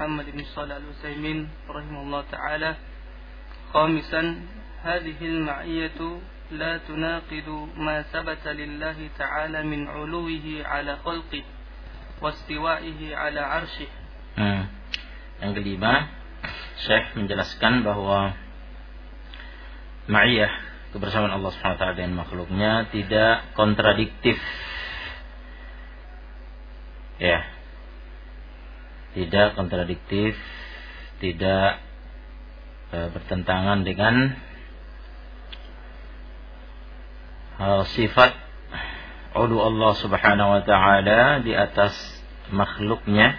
محمد بن صالح العثيمين رحمه الله تعالى. خامسا هذه المعية لا تناقض ما ثبت لله تعالى من علوه على خلقه واستوائه على عرشه. Yang kelima, Syekh menjelaskan bahwa ma'iyah, kebersamaan Allah SWT dengan makhluknya, tidak kontradiktif, ya, tidak kontradiktif, tidak bertentangan dengan sifat ulu Allah Subhanahu wa ta'ala di atas makhluknya,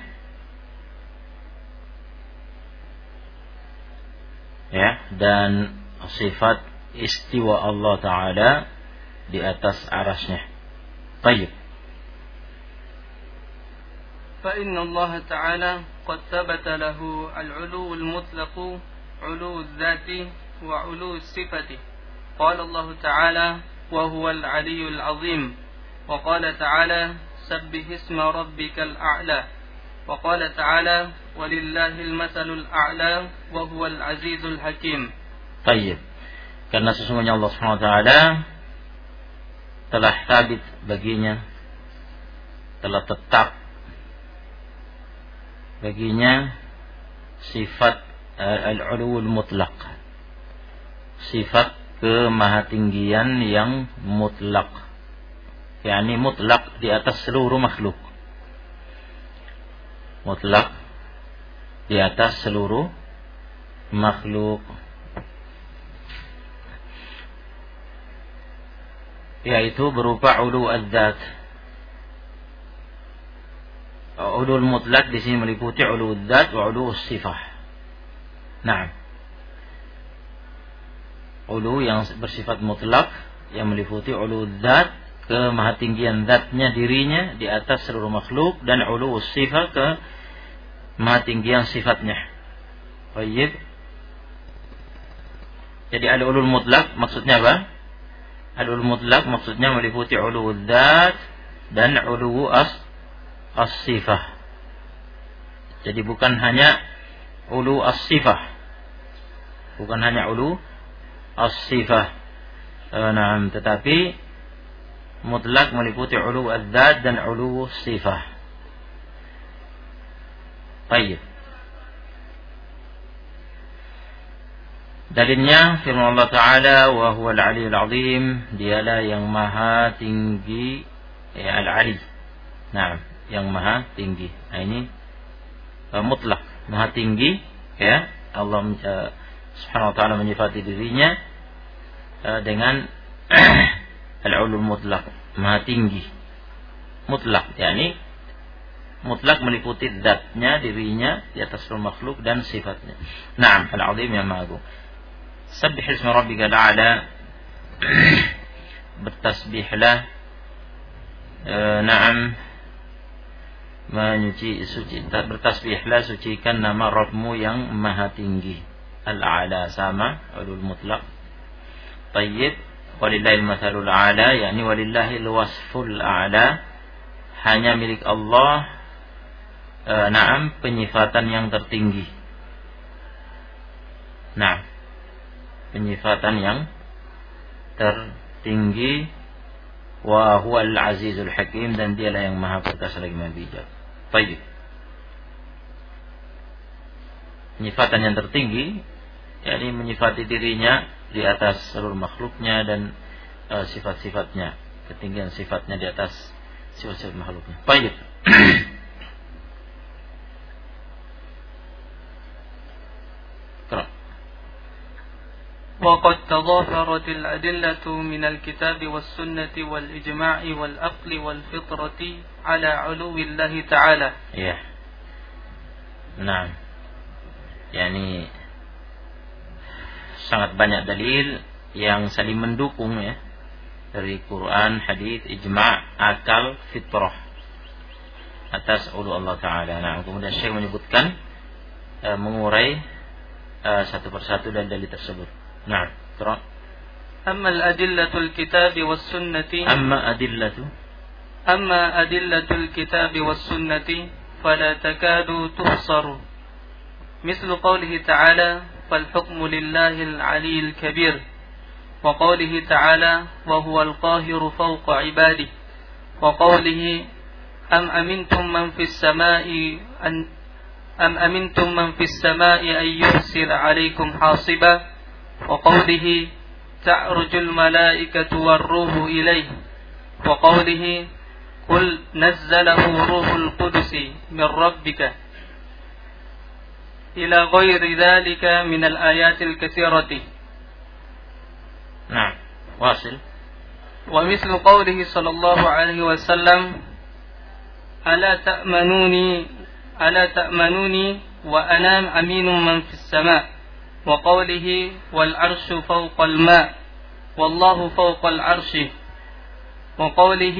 ya, dan sifat istiwa Allah Ta'ala di atas arasnya. Baik. فإن الله تعالى قد ثبت له العلو المطلق علو الذات وعلو الصفة. قال الله تعالى وهو العلي العظيم، وقال تعالى سبح اسم ربك الأعلى، وقال تعالى ولله المثل الأعلى وهو العزيز الحكيم. Baik. Karena sesungguhnya Allah SWT telah sabit baginya, telah tetap baginya sifat al-uluwul mutlaq, sifat kemahatinggian yang mutlak, yakni mutlak di atas seluruh makhluk, mutlak di atas seluruh makhluk, yaitu berupa ulu az-zat. Ulul mutlak di sini meliputi ulu az-zat wa ulu as-sifah. Nah, ulu yang bersifat mutlak yang meliputi ulu az-zat, kemahatinggian zatnya dirinya di atas seluruh makhluk, dan ulu as-sifah, kemahatinggian sifatnya. Baik. Jadi al-ulul mutlak maksudnya apa? Al-ulu mutlak maksudnya meliputi ulu az-zat dan ulu as-sifah. Jadi bukan hanya ulu as-sifah, bukan hanya ulu as-sifah, tetapi mutlak meliputi ulu az-zat dan ulu as-sifah. Baik. Dalilnya firman Allah Ta'ala wa huwal aliyul azim, dialah yang maha tinggi, ya, al-ali. Nah, yang maha tinggi. Nah, ini mutlak, maha tinggi, ya. Allah Subhanahu wa ta'ala menyifati dirinya dengan al-ulul mutlak, maha tinggi. Mutlak, yakni mutlak meliputi zatnya, dirinya di atas seluruh makhluk dan sifatnya. Naam, al-azim yang maha agung. Sabbih isma rabbikal a'la, bertasbihlah, bertasbihlah, sucikan nama Rabbmu yang maha tinggi. Al-a'la sama ulul mutlak. Tayyib. Walillahil mathalul a'la, yakni walillahil wasful a'la, hanya milik Allah penyifatan yang tertinggi. Nah, penyifatan yang tertinggi. Wa huwal azizul hakim, dan dialah yang maha perkasa lagi maha bijak. Baik. Penyifatan yang tertinggi, yakni menyifati dirinya di atas seluruh makhluknya dan sifat-sifatnya, ketinggian sifatnya di atas sifat-sifat makhluknya. Baik. وقد تظاهرت الأدلة من الكتاب والسنة والإجماع والعقل والفطرة على علو الله تعالى. Ya. Nah, yakni sangat banyak dalil yang saling mendukung, ya, dari Quran, hadis, ijma', akal, fitrah atas ulu Allah Ta'ala. Nah, kemudian Syekh menyebutkan, mengurai satu persatu dan dalil tersebut. Nah, terus. Amma al-adillatul kitabi was sunnati. Amma adillatul kitabi was sunnati fala takadu tuhsaru مثل قوله تعالى فالحكم لله العلي الكبير وقوله تعالى وهو القاهر فوق عباده وقوله أم أمنتم من في السماء أن يرسل عليكم حاصبا وقوله تعرج الملائكة والروح إليه وقوله قل نزله روح القدس من ربك إلى غير ذلك من الآيات الكثيرة. نعم واصل. ومثل قوله صلى الله عليه وسلم ألا تأمنوني وأنا أمين من في السماء وقوله والعرش فوق الماء والله فوق العرش وقوله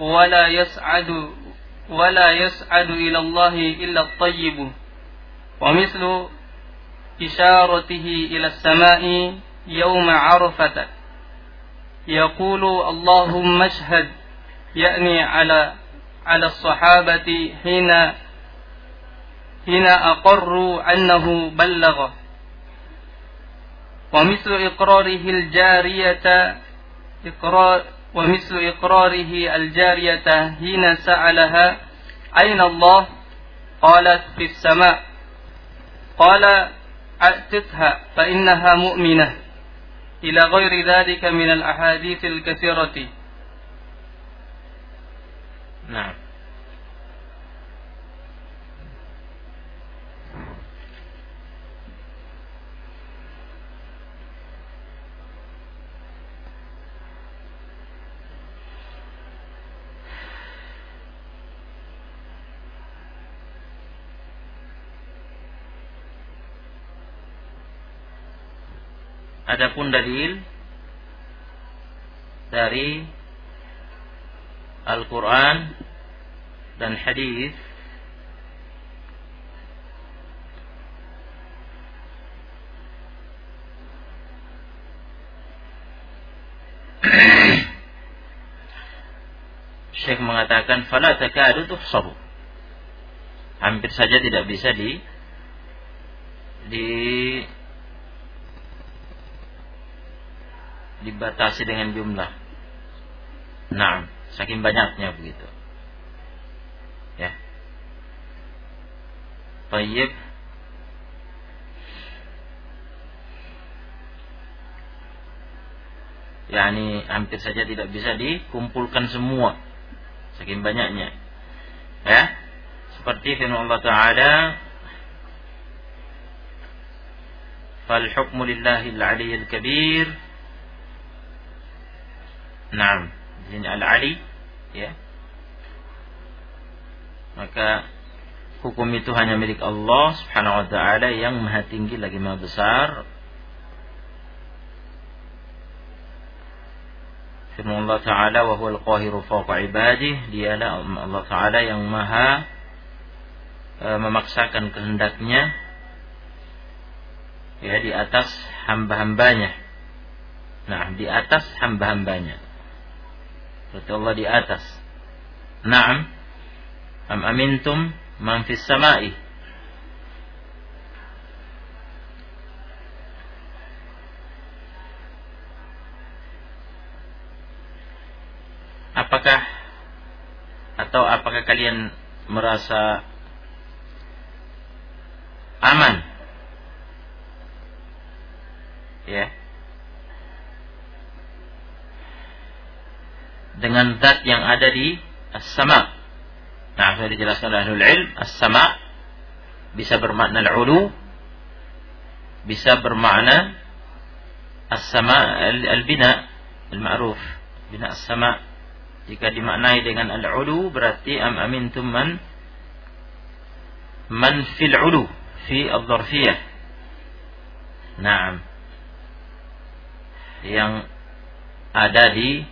ولا يسعد إلى الله إلا الطيب ومثل إشارته إلى السماء يوم عرفة يقول اللهم اشهد يعني على الصحابة حين أقروا أنه بلغ ومثل إقراره الجارية حين سألها أين الله قالت في السماء قال أعتقها فإنها مؤمنة إلى غير ذلك من الأحاديث الكثيرة. نعم. Adapun dalil dari Al-Quran dan hadis Syekh mengatakan fala takadu tuhsabu, hampir saja tidak bisa dibatasi dengan jumlah. Nah, saking banyaknya begitu. Ya. Baik. Yani hampir saja tidak bisa dikumpulkan semua, saking banyaknya. Ya. Seperti firman Allah Ta'ala, "Fal hukmu lillahil 'aliyyil kabir." Naam, di sini al-Ali, ya. Maka hukum itu hanya milik Allah Subhanahu wa taala yang Maha tinggi lagi Maha besar. Firman Allah Ta'ala, "Wa huwal qahiru fawqa ibadihi." Dialah Allah Ta'ala yang Maha memaksakan kehendaknya, ya, di atas hamba-hambanya. Nah, di atas hamba-hambanya. Berarti Allah di atas. Naam. Am amintum man fis sama'i. Apakah kalian merasa aman? Ya. Dengan zat yang ada di as-sama. Nah, sudah dijelaskan oleh ahlul ilm, as-sama bisa bermakna al-ulu, bisa bermakna as-sama al-bina al-ma'ruf, bina as-sama. Jika dimaknai dengan al-ulu berarti am amintum man fil ulu fi ad-dharfiyah. Naam. Yang ada di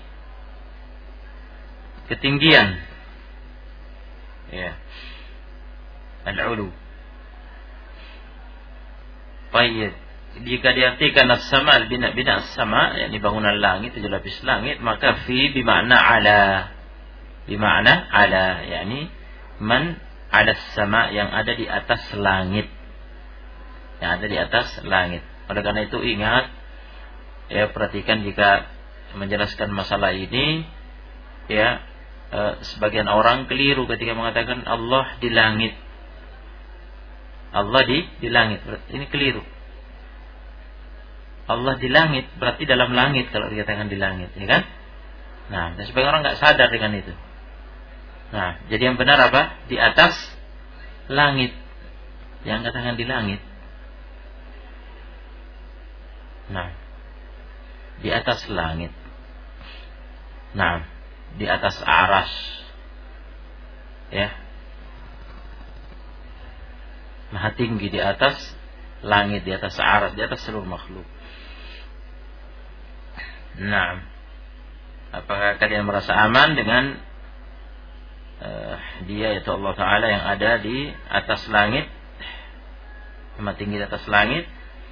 ketinggian, ya, al-ulu. Baik, jika diartikan as-sama, al-bina as-sama, yakni bangunan langit, 7 lapis langit, maka fi bimakna ala, yakni man ala as-sama, yang ada di atas langit. yang ada di atas langit. Oleh karena itu ingat, ya, perhatikan jika menjelaskan masalah ini, ya, sebagian orang keliru ketika mengatakan Allah di langit. Allah di langit, ini keliru. Allah di langit berarti dalam langit kalau dikatakan di langit, ya kan? Nah, dan sebagian orang nggak sadar dengan itu. Nah, jadi yang benar apa? Di atas langit. Yang katakan di langit. Nah, di atas langit. Nah, di atas aras. Ya. Maha tinggi di atas langit, di atas aras, di atas seluruh makhluk. Nah, apakah kalian merasa aman dengan dia, yaitu Allah Ta'ala yang ada di atas langit, maha tinggi di atas langit?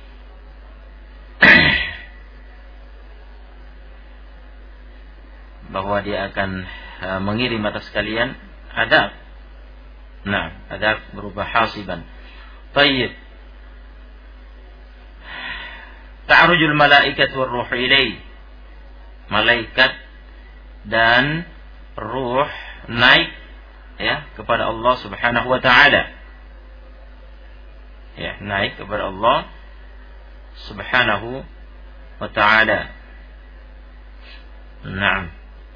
Bahwa dia akan mengirim atas kalian adab. Nah, adab berupa hasiban. Tayyib. Ta'rujul malaikat war ruh ilaihi. Malaikat dan ruh naik, ya, kepada Allah Subhanahu wa taala. Ya, naik kepada Allah Subhanahu wa taala. Naam.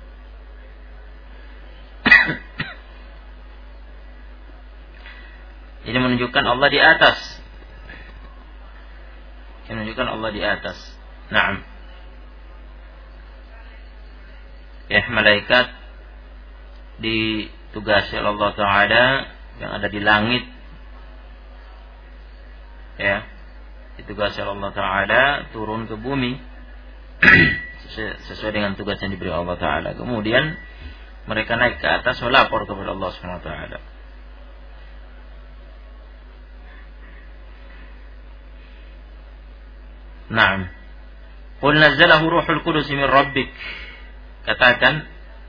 Ini menunjukkan Allah di atas. Ini menunjukkan Allah di atas. Naam. Ya, malaikat ditugasi oleh Allah Ta'ala yang ada di langit, ya, ditugasi oleh Allah Ta'ala turun ke bumi sesuai dengan tugas yang diberi Allah Ta'ala. Kemudian mereka naik ke atas melapor kepada Allah Subhanahu Wa Ta'ala. Naam. Qul nazzalahu ruhul qudus min rabbik. Katakan,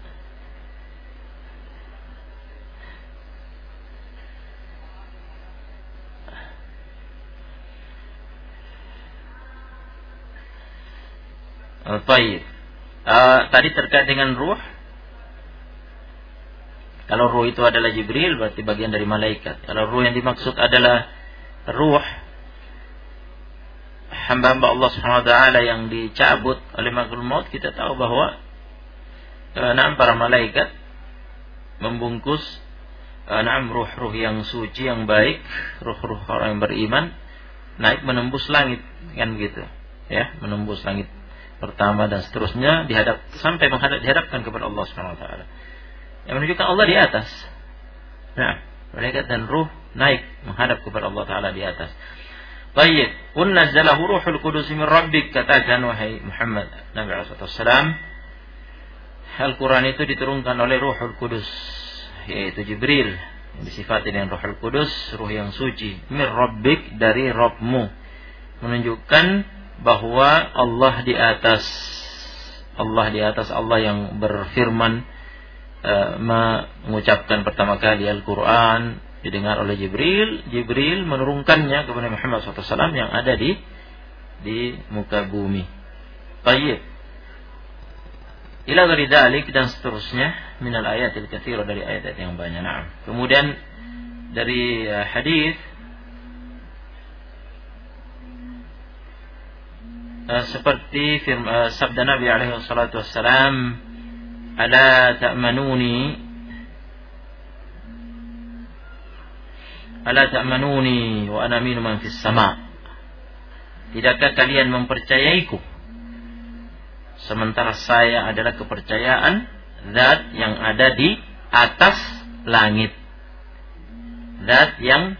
baik. Tadi terkait dengan ruh. Kalau ruh itu adalah Jibril, berarti bagian dari malaikat. Kalau ruh yang dimaksud adalah ruh hamba-hamba Allah Subhanahu wa taala yang dicabut oleh malakul maut, kita tahu bahwa para malaikat membungkus ruh-ruh yang suci, yang baik, ruh-ruh orang yang beriman, naik menembus langit, kan gitu, ya, menembus langit pertama dan seterusnya, sampai dihadapkan kepada Allah Subhanahu wa taala. Yang menunjukkan Allah di atas. Nah, malaikat dan ruh naik menghadap kepada Allah Taala di atas. Baik, qul nazzalahu ruhul qudus min rabbik, katakan wahai Muhammad Nabi sallallahu alaihi wasallam, Al-Quran itu diturunkan oleh Ruhul Qudus, yaitu Jibril, yang disifati dengan Ruhul Qudus, ruh yang suci, min rabbik, dari Rabbmu, menunjukkan bahwa Allah di atas. Allah di atas, Allah yang berfirman, mengucapkan pertama kali Al-Quran, didengar oleh Jibril. Jibril menurunkannya kepada Muhammad SAW yang ada di muka bumi. Baik. Ila ghairi dzalik, dan seterusnya minal ayatil katsirah, dari ayat-ayat yang banyak. Nah, kemudian dari hadis seperti sabda Nabi alaihi salatu wassalam, ala ta'manuni wa ana aminu man fis sama. Tidakkah kalian mempercayaiku sementara saya adalah kepercayaan zat yang ada di atas langit, zat yang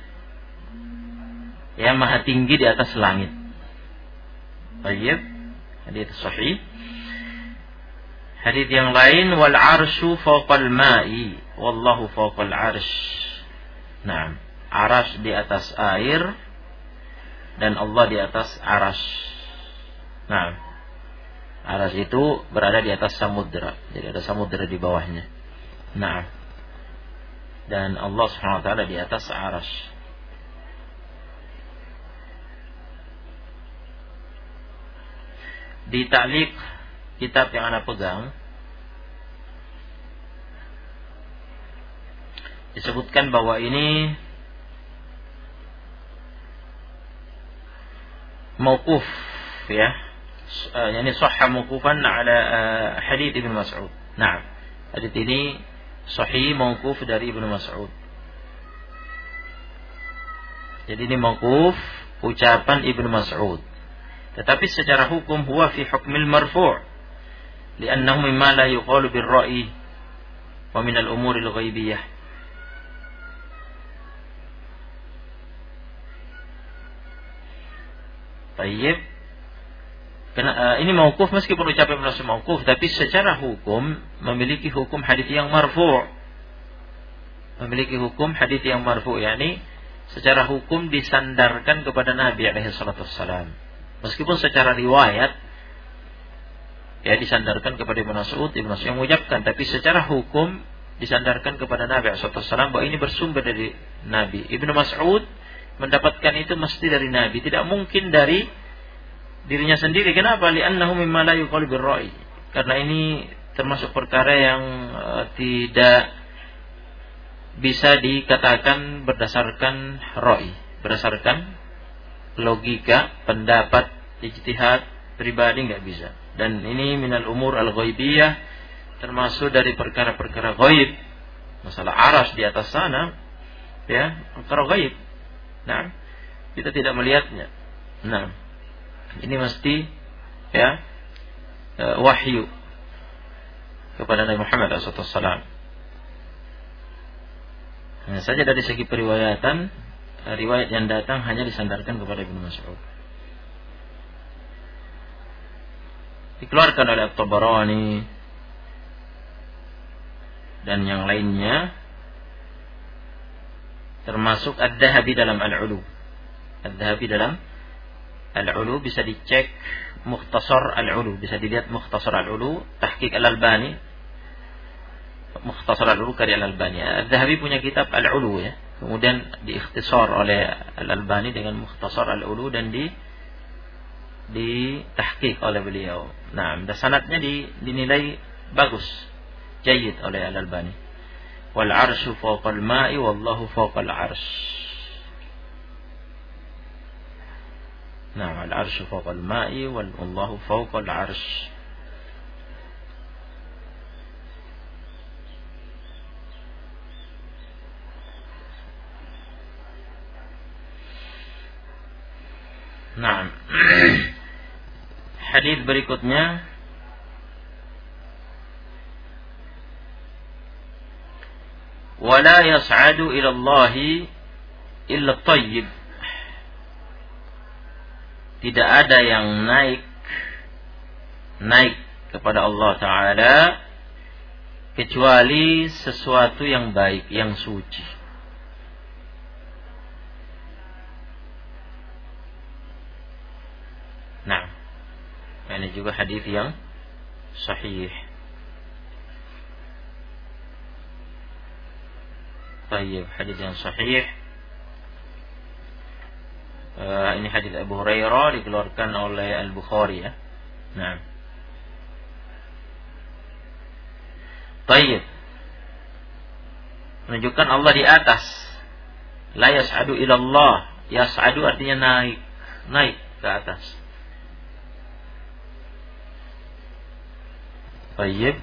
maha tinggi di atas langit. Baik, hadits sahih. Hadits yang lain, wal arsyu fawqal ma'i wallahu fawqal arsy. Nah, arsy di atas air dan Allah di atas arsy. Nah, arsy itu berada di atas samudra, jadi ada samudra di bawahnya. Nah, dan Allah Subhanahu wa taala di atas arsy. di ta'liq kitab yang Anda pegang disebutkan bahwa ini mauquf ya, yani sahha mauqufan ala hadits Ibnu Mas'ud. Nah, hadits ini sahih mauquf dari Ibnu Mas'ud. Jadi ini mauquf ucapan Ibnu Mas'ud. Tetapi secara hukum huwa fi hukmil marfu', li'annahu mimma la yuqalu bir-ra'yi wa min al-umuri al-ghaibiyah. Baik. Ini mauquf meskipun ucapan Ibnu Mas'ud mauquf, tapi secara hukum memiliki hukum hadis yang marfu'. Memiliki hukum hadis yang marfu', yakni secara hukum disandarkan kepada Nabi alaihi salatu wassalam. Meskipun secara riwayat ya disandarkan kepada Ibnu Mas'ud yang mengucapkan, tapi secara hukum disandarkan kepada Nabi alaihi salatu wassalam bahwa ini bersumber dari Nabi. Ibnu Mas'ud mendapatkan itu mesti dari Nabi, tidak mungkin dari dirinya sendiri. Kenapa? Li'annahu mimma la yuqalu bir-ra'yi. Karena ini termasuk perkara yang tidak bisa dikatakan berdasarkan ra'i, berdasarkan logika, pendapat, ijtihad pribadi, enggak bisa. Dan ini minal umur al-ghaibiyah, termasuk dari perkara-perkara ghaib. Masalah aras di atas sana ya, perkara ghaib. Nah, kita tidak melihatnya. Nah, ini mesti ya wahyu kepada Nabi Muhammad SAW. Hanya saja dari segi periwayatan, riwayat yang datang hanya disandarkan kepada Ibnu Mas'ud. Dikeluarkan oleh At-Tabarani dan yang lainnya, termasuk Ad-Dhahabi dalam Al-Ulu. Ad-Dhahabi dalam Al-Ulu bisa dicek Mukhtasar Al-Ulu, bisa dilihat Mukhtasar Al-Ulu, Tahqiq Al-Albani. Mukhtasar Al-Ulu karya Al-Albani. Ad-Dhahabi punya kitab Al-Ulu ya. Kemudian diikhtisar oleh Al-Albani dengan Mukhtasar Al-Ulu dan ditahqiq oleh beliau. Nah, dan sanadnya dinilai bagus, jayyid oleh Al-Albani. Wal 'arsyu fawqal ma'i wallahu fawqal 'arsy. Nah, al-'arsyu fawqal ma'i wallahu fawqal 'arsy. Nah, hadis berikutnya wala yas'adu ila Allah illa at-tayyib. Tidak ada yang naik kepada Allah Ta'ala kecuali sesuatu yang baik, yang suci. Nah, ini juga hadis yang sahih. Baik, hadis yang sahih. Ini hadis Abu Hurairah, dikeluarkan oleh Al-Bukhari ya. Nah. Baik. Menunjukkan Allah di atas. La yas'adu ila Allah. Yas'adu artinya naik ke atas. Baik.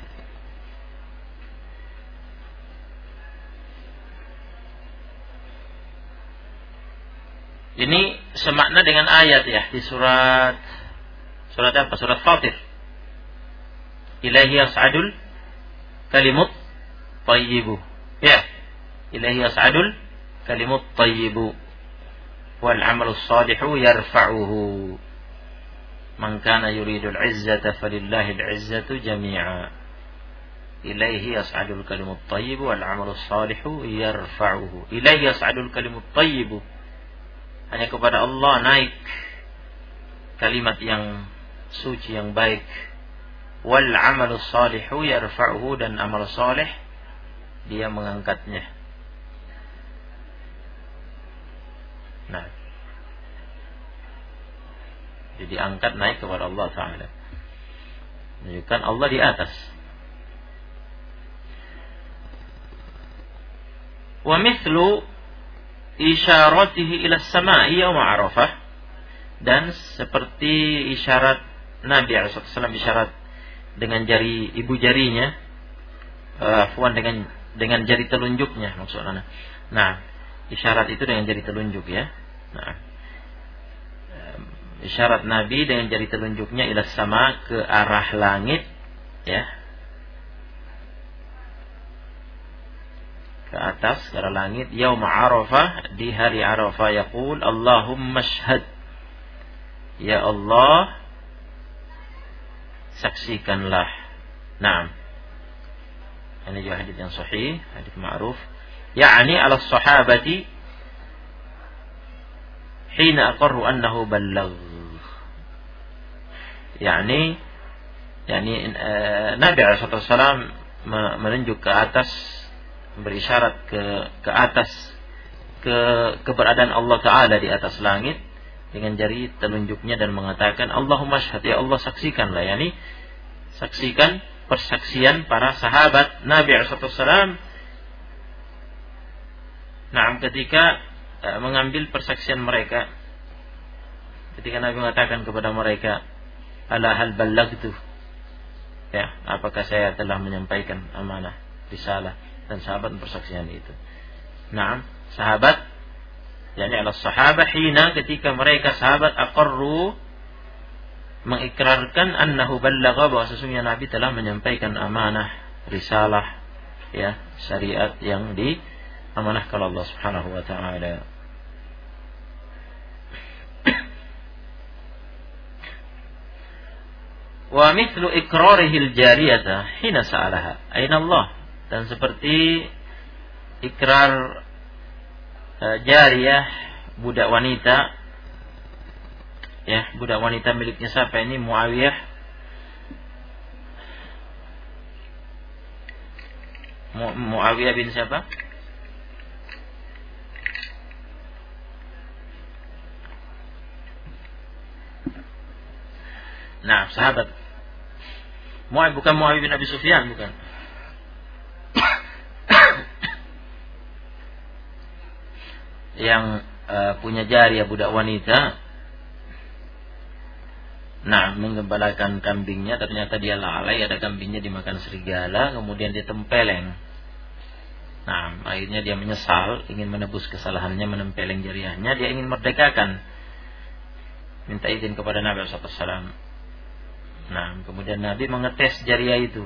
Ini semakna dengan ayat ya di surat apa? Surat Fatir. Ilaihi yas'adul kalimut thayyibu. Ya. Ilaihi yas'adul kalimut thayyibu wal 'amalus shalihu yarfa'uhu. Man kana yuridul 'izzata falillahil 'izzatu jami'a. Ilaihi yas'adul kalimut thayyibu wal 'amalus shalihu yarfa'uhu. Ilaihi yas'adul kalimut thayyibu. Hanya kepada Allah naik kalimat yang suci, yang baik. Wal 'amalus shalihu yarfa'uhu, dan amal saleh dia mengangkatnya. Nah, jadi angkat naik kepada Allah Ta'ala. menunjukkan Allah di atas. Wa mithlu isyaratihi ila as-sama'i yaum Arafah, dan seperti isyarat Nabi SAW, isyarat dengan jari ibu jarinya, dengan jari telunjuknya maksudnya. Nah, isyarat itu dengan jari telunjuk ya. Nah, isyarat Nabi dengan jari telunjuknya ila sama, ke arah langit ya, ke atas, ke arah langit. Yaum Arafah, di hari Arafah, yaqul Allahumma shhad, ya Allah saksikanlah. Naam, ini juga hadis yang sahih, hadis ma'ruf. Yani ala sahabati hina aqarru annahu ballagh. Yani Nabi SAW menunjuk ke atas, berisyarat ke atas, ke keberadaan Allah Ta'ala di atas langit dengan jari telunjuknya dan mengatakan Allahumma syhad, ya Allah saksikanlah. Yani saksikan persaksian para sahabat Nabi SAW. Nah, ketika mengambil persaksian mereka, ketika Nabi mengatakan kepada mereka, ala hal ballaghtu, ya, apakah saya telah menyampaikan amanah, risalah, dan sahabat persaksian itu. Nah, sahabat, yakni ala sahabah, hina, ketika mereka sahabat, aqarru, mengikrarkan annahu ballagha, bahwa sesungguhnya Nabi telah menyampaikan amanah, risalah, ya, syariat yang diamanahkan Allah Subhanahu wa taala. Wa mithlu iqrarihil jariyata hina sa'alaha aina Allah, dan seperti ikrar jariyah, budak wanita, ya, budak wanita miliknya siapa ini? Muawiyah. Muawiyah bin siapa? Nah, sahabat Muawiyah, bukan Muawiyah bin Abi Sufyan, bukan. Yang punya jariyah, budak wanita. Nah, menggembalakan kambingnya, ternyata dia lalai, ada kambingnya dimakan serigala, kemudian dia tempeleng. Nah, akhirnya dia menyesal, ingin menebus kesalahannya, menempeleng jariyahnya, dia ingin merdekakan. Minta izin kepada Nabi SAW. Nah, kemudian Nabi mengetes jariyah itu.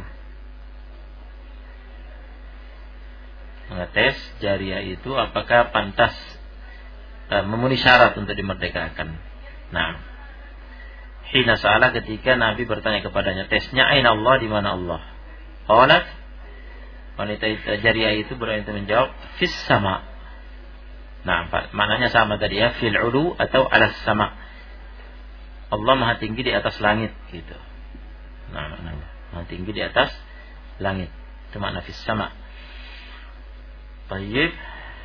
Mengetes jariyah itu apakah pantas memenuhi syarat untuk dimerdekakan. Nah, hina sa'ala, ketika Nabi bertanya kepadanya, tesnya aina Allah, di mana Allah? Qalat, wanita jariyah itu berani menjawab, fis sama. Nah, maknanya sama tadi ya, fil ulu atau alas sama. Allah maha tinggi di atas langit gitu. Nah, maha tinggi di atas langit. Itu makna fis sama. Baik.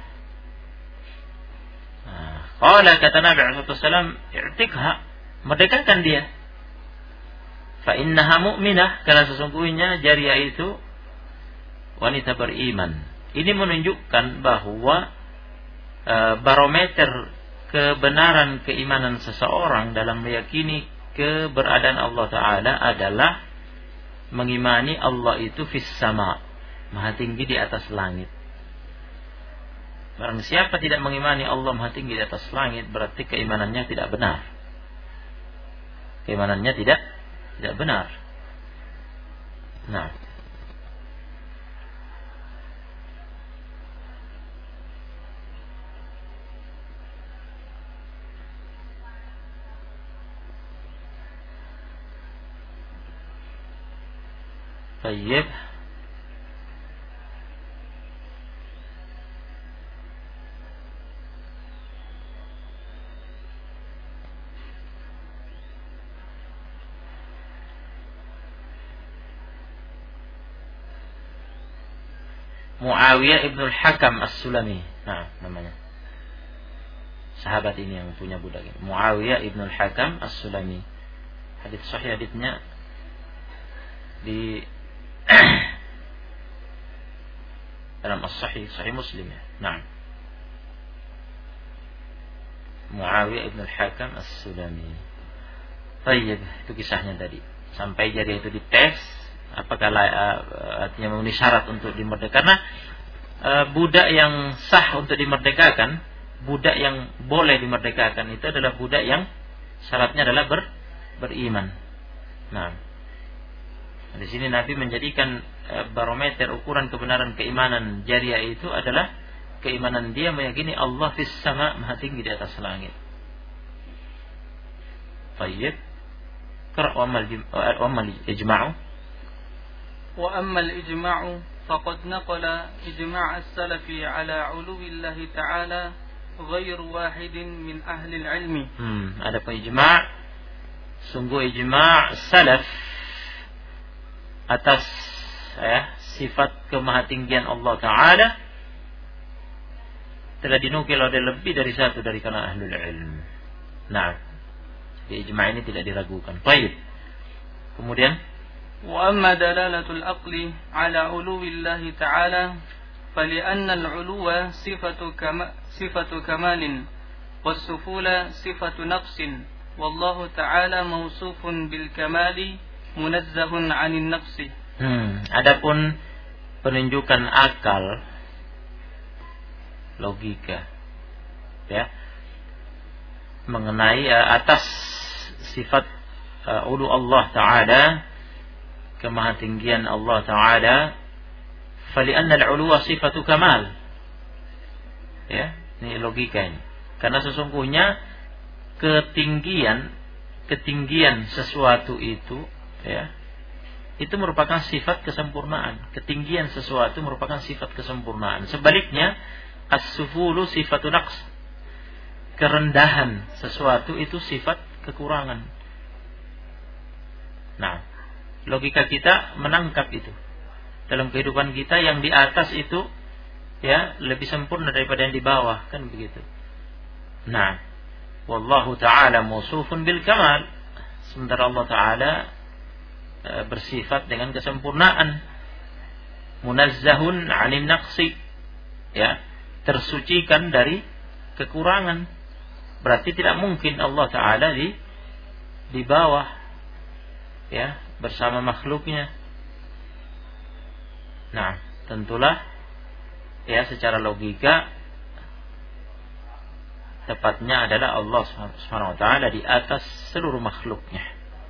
Qala, kata Nabi SAW, i'tikha, merdekakan dia. Fa innaha mu'minah, karena sesungguhnya jariyah itu wanita beriman. Ini menunjukkan bahwa barometer kebenaran keimanan seseorang dalam meyakini keberadaan Allah Ta'ala adalah mengimani Allah itu fis sama, maha tinggi di atas langit. Barang siapa tidak mengimani Allah maha tinggi di atas langit, berarti keimanannya tidak benar. Keimanannya tidak benar. Nah, baik. Muawiyah ibn al-Hakam as-Sulami. Nah, namanya. Sahabat ini yang punya budak ini. Muawiyah ibn al-Hakam as-Sulami. Hadits sahih, haditsnya di dalam As-Sahih, Sahih Muslim ya. Nah, Muawiyah ibn al-Hakam As-Sulami. Baik, itu kisahnya tadi. Sampai jadi itu dites, apakah artinya memenuhi syarat untuk dimerdekakan. Karena budak yang sah untuk dimerdekakan, budak yang boleh dimerdekakan itu adalah budak yang syaratnya adalah beriman. Nah, di sini Nabi menjadikan barometer ukuran kebenaran keimanan jariah itu adalah keimanan dia meyakini Allah fis sama, maha tinggi di atas langit. Baik. Qara' wa amma al-ijma'u. Wa amma al-ijma'u faqad naqala ijma' as-salafi 'ala 'uluwi Allah ta'ala ghairu wahidin min ahli al-'ilmi. Ada ijma', sungguh ijma' salaf atas sifat kemahatinggian Allah Ta'ala telah dinukil oleh lebih dari satu dari kalangan ahlul ilm. Nah, di ijma' ini tidak diragukan. Baik. Kemudian, wa amma dalalatul aqli ala uluwillahi ta'ala fali'anna al-'uluwa sifatu kamalin was-sufula sifatu naqsin wallahu ta'ala mawsufun bil kamali munazzahun 'anil naqsi. Adapun penunjukan akal, logika, ya, mengenai atas sifat ulu Allah Ta'ala, kemahatinggian Allah Ta'ala, fali'anna al-'uluwa sifatu kamal. Ya, ini logika ini. Karena sesungguhnya ketinggian sesuatu itu, ya, itu merupakan sifat kesempurnaan. Ketinggian sesuatu merupakan sifat kesempurnaan. Sebaliknya, as-sufulu sifatu naqs. Kerendahan sesuatu itu sifat kekurangan. Nah, logika kita menangkap itu. Dalam kehidupan kita yang di atas itu, ya, lebih sempurna daripada yang di bawah, kan begitu. Nah, wallahu ta'ala mausufun bil kamal. Sementara Allah Ta'ala bersifat dengan kesempurnaan. Munazzahun 'anil naqsi, ya, tersucikan dari kekurangan. Berarti tidak mungkin Allah Ta'ala di bawah, ya, bersama makhluknya. Nah, tentulah, ya, secara logika tepatnya adalah Allah Subhanahu wa ta'ala di atas seluruh makhluknya.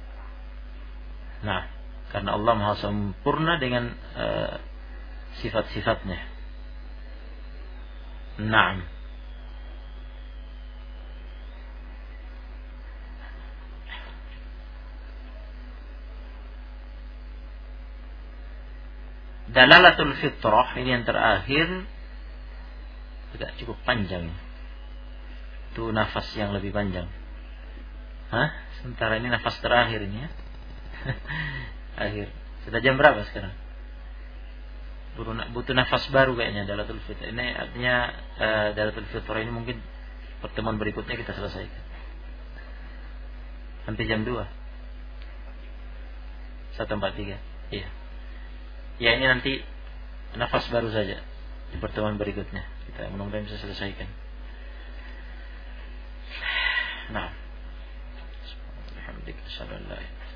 Nah, karena Allah Maha sempurna dengan sifat-sifatnya. Naam. Dalalatul fitrah, ini yang terakhir, tidak cukup panjang. Itu nafas yang lebih panjang. Sementara ini nafas terakhir ini, ya. Akhir. Sudah jam berapa sekarang? Butuh nafas baru kayaknya Dalatul Fitrah. Ini artinya Dalatul Fitrah ini mungkin pertemuan berikutnya kita selesaikan. Sampai jam 2. 1:43. Iya. Ya, ini nanti nafas baru saja di pertemuan berikutnya. Kita mudah-mudahan bisa selesaikan. Nah. Alhamdulillah.